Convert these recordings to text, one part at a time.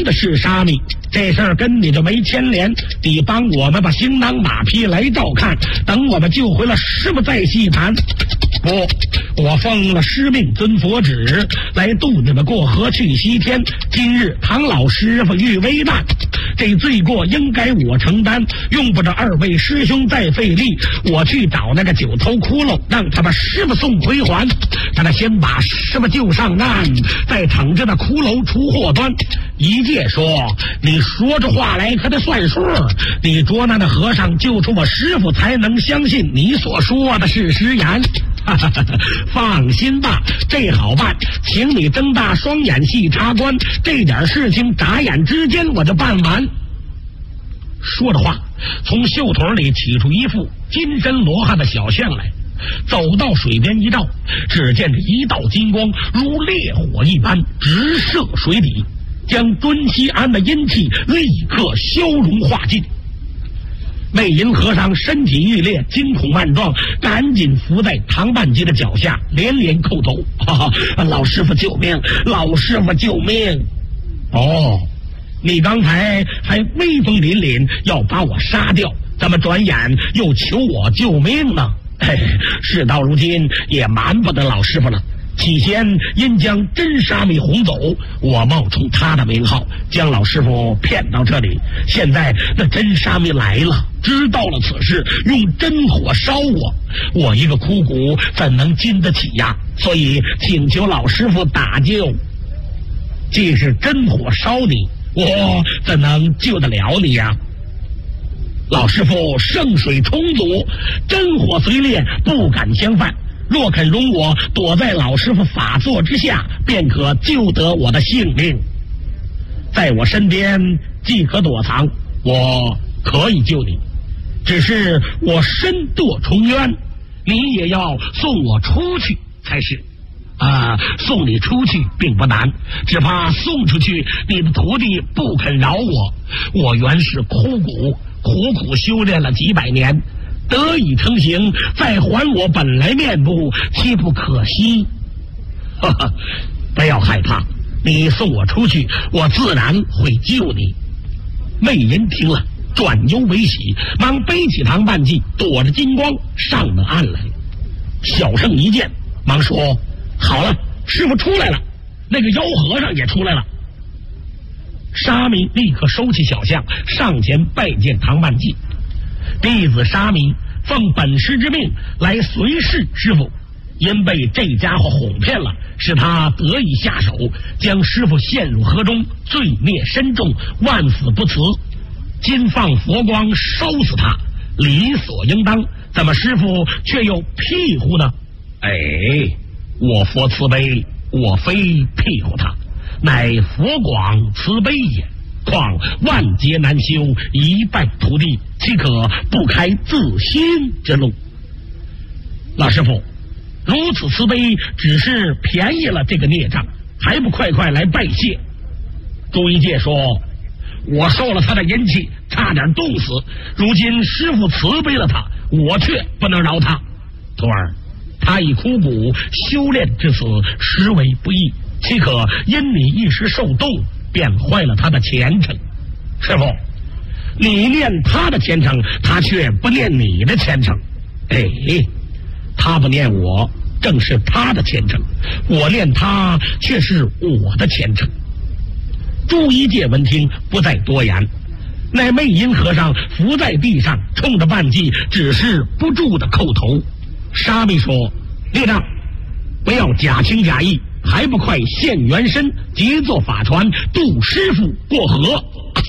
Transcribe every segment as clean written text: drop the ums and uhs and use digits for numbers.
的是沙弥，这事儿跟你就没牵连，你帮我们把行囊马匹来照看，等我们救回了师傅再细谈。不，我奉了师命遵佛旨来渡你们过河去西天，今日唐老师傅遇危难，这罪过应该我承担，用不着二位师兄再费力，我去找那个九头窟窿，让他把师傅送回还，让他先把师傅救上岸，再惩治那骷髅出祸端。一介说，你说着话来可得算数，你捉拿那和尚救出我师傅，才能相信你所说的是实言。放心吧，这好办，请你睁大双眼细察观，这点事情眨眼之间我就办完。说着话，从袖筒里取出一副金身罗汉的小像来，走到水边一照，只见这一道金光如烈火一般直射水底，将敦西安的阴气立刻消融化尽。魅银和尚身体欲裂，惊恐万状，赶紧伏在唐半鸡的脚下，连连叩头：老师傅救命，老师傅救命！哦，你刚才还威风凛凛要把我杀掉，怎么转眼又求我救命呢？事到如今也瞒不得老师傅了。起先因将真沙弥哄走，我冒充他的名号将老师傅骗到这里，现在那真沙弥来了，知道了此事，用真火烧我，我一个枯骨怎能经得起呀？所以请求老师傅打救。既是真火烧你，我怎能救得了你呀？老师傅圣水充足，真火虽烈不敢相犯，若肯容我躲在老师傅法座之下，便可救得我的性命。在我身边既可躲藏，我可以救你，只是我身堕重渊，你也要送我出去才是。送你出去并不难，只怕送出去你的徒弟不肯饶我。我原是枯骨，苦苦修炼了几百年，得以成形，再还我本来面目，岂不可惜？不要害怕，你送我出去，我自然会救你。魅银听了，转忧为喜，忙背起唐半髻，躲着金光上了岸来。小圣一见，忙说：好了，师傅出来了，那个妖和尚也出来了。沙弥立刻收起小象，上前拜见唐半髻。弟子沙弥奉本师之命来随侍师傅，因被这家伙哄骗了，使他得以下手，将师傅陷入河中，罪孽深重，万死不辞。今放佛光烧死他，理所应当，怎么师傅却又庇护呢？我佛慈悲，我非庇护他，乃佛广慈悲也。况万劫难修，一败涂地，岂可不开自新之路？老师傅如此慈悲，只是便宜了这个孽障，还不快快来拜谢？朱一介说：我受了他的阴气，差点冻死，如今师傅慈悲了他，我却不能饶他。徒儿，他以枯骨修炼至此，实为不易，岂可因你一时受冻，便坏了他的前程？师傅，你念他的前程，他却不念你的前程。他不念我，正是他的前程；我念他，却是我的前程。朱一介闻听，不再多言。那魅银和尚伏在地上，冲着半髻只是不住的叩头。沙弥说：列丈，不要假情假意，还不快现原身，结作法船，渡师傅过河？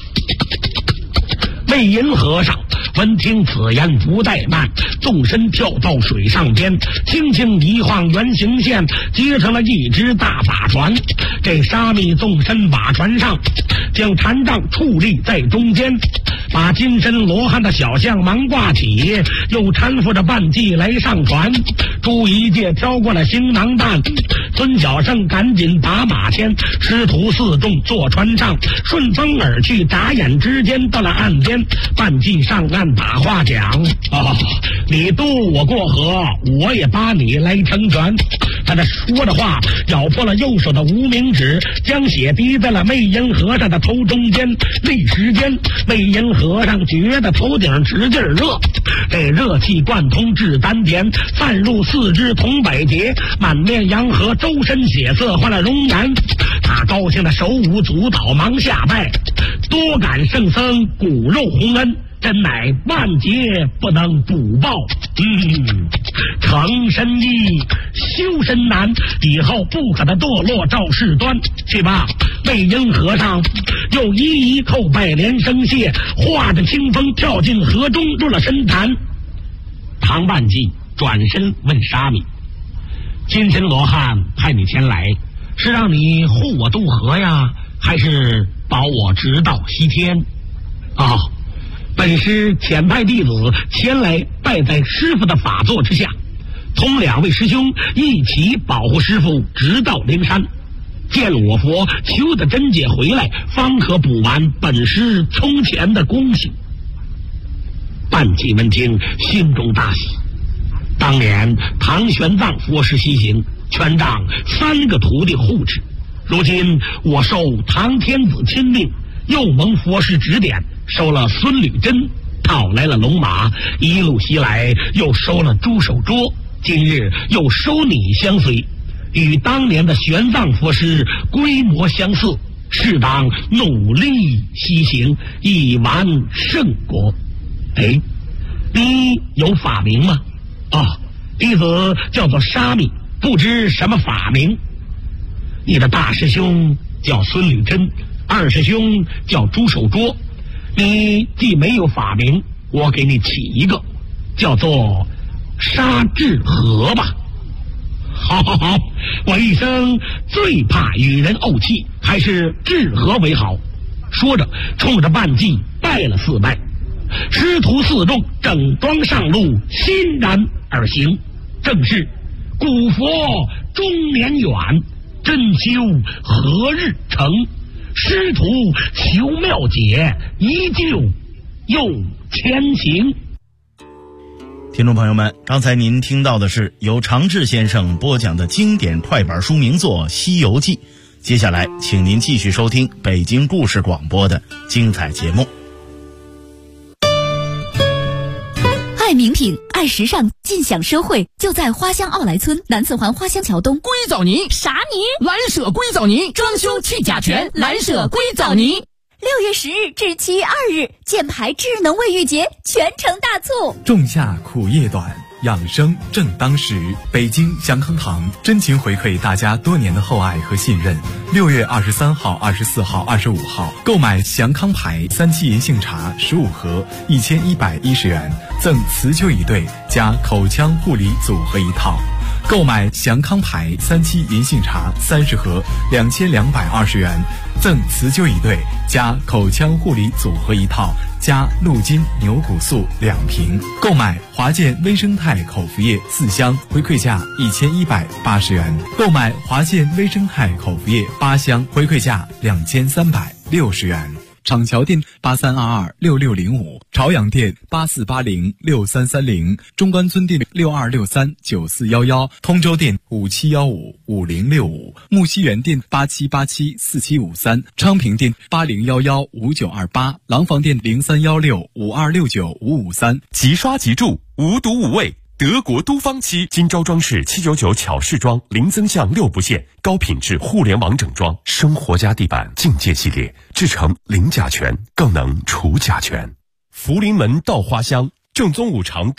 魅银和尚闻听此言，不怠慢，纵身跳到水上边，轻轻一晃圆形线，结成了一只大法船。这沙弥纵身法船上，将禅杖矗立在中间，把金身罗汉的小像忙挂起，又搀扶着半髻来上船。朱一介挑过了行囊担，孙小圣赶紧把马牵，师徒四众坐船上，顺风而去。眨眼之间到了岸边，半髻上岸把话讲：你渡我过河，我也把你来成全。 他这说着话，咬破了右手的无名指，将血滴在了魅音和尚的头中间。一时间，魅音和尚觉得头顶直劲热，这热气贯通至丹田，散入四肢同百节，满面阳和，周身血色换了容颜。他高兴的手舞足蹈，忙下拜，多感圣僧骨肉洪恩，真乃万劫不能补报。成身易，修身难，以后不可能堕落赵世端。去吧，魅音和尚又一叩拜连声谢，化着清风跳进河中入了深潭。唐万济转身问沙弥：金身罗汉派你前来，是让你护我渡河呀，还是保我直到西天？本师遣派弟子前来拜在师父的法座之下，同2位师兄一起保护师父直到灵山，见我佛求得真解回来，方可补完本师从前的功行。半济闻听，心中大喜。当年唐玄奘佛师西行，全仗3个徒弟护持，如今我受唐天子亲命，又蒙佛师指点，收了孙履真，讨来了龙马，一路袭来又收了朱守拙，今日又收你相随，与当年的玄奘佛师规模相似，适当努力西行，以完圣国。你有法名吗？弟子叫做沙弥，不知什么法名。你的大师兄叫孙履真，2师兄叫朱守拙，你既没有法名，我给你起一个，叫做沙志和吧。好，我一生最怕与人怄气，还是志和为好。说着，冲着半济拜了4拜。师徒4众整装上路，欣然而行。正是古佛终年远，真修何日成？师徒求妙解，依旧又前行。 听众朋友们，刚才您听到的是由常志先生播讲的经典快板书名作《西游记》。接下来请您继续收听北京故事广播的精彩节目。 爱名品，爱时尚，尽享社会，就在花乡奥莱村南四环花乡桥东。 硅藻泥啥泥？ 蓝舍硅藻泥，装修去甲醛，蓝舍硅藻泥。 6月10日至7月2日，箭牌智能卫浴节全城大促。 仲夏苦夜短，养生正当时。北京祥康堂真情回馈大家多年的厚爱和信任。6月23号、24号、25号，购买祥康牌3七银杏茶15盒，1110元，赠辞旧椅对加口腔护理组合一套。购买祥康牌3七银杏茶30盒，2220元，赠辞旧椅对加口腔护理组合一套，加鹿筋牛骨素2瓶。购买华健微生态口服液4箱，回馈价1180元。购买华健微生态口服液8箱，回馈价2360元。厂桥店83226605，朝阳店84806330，中关村店62639411，通州店57155065，木樨园店87874753，昌平店80115928，廊坊店031652695553。 即刷即住，无毒无味。德国都方漆，今朝装饰799巧饰装，零增项6不限，高品质互联网整装，生活家地板境界系列，制成零甲醛，更能除甲醛。福临门稻花香，正宗五常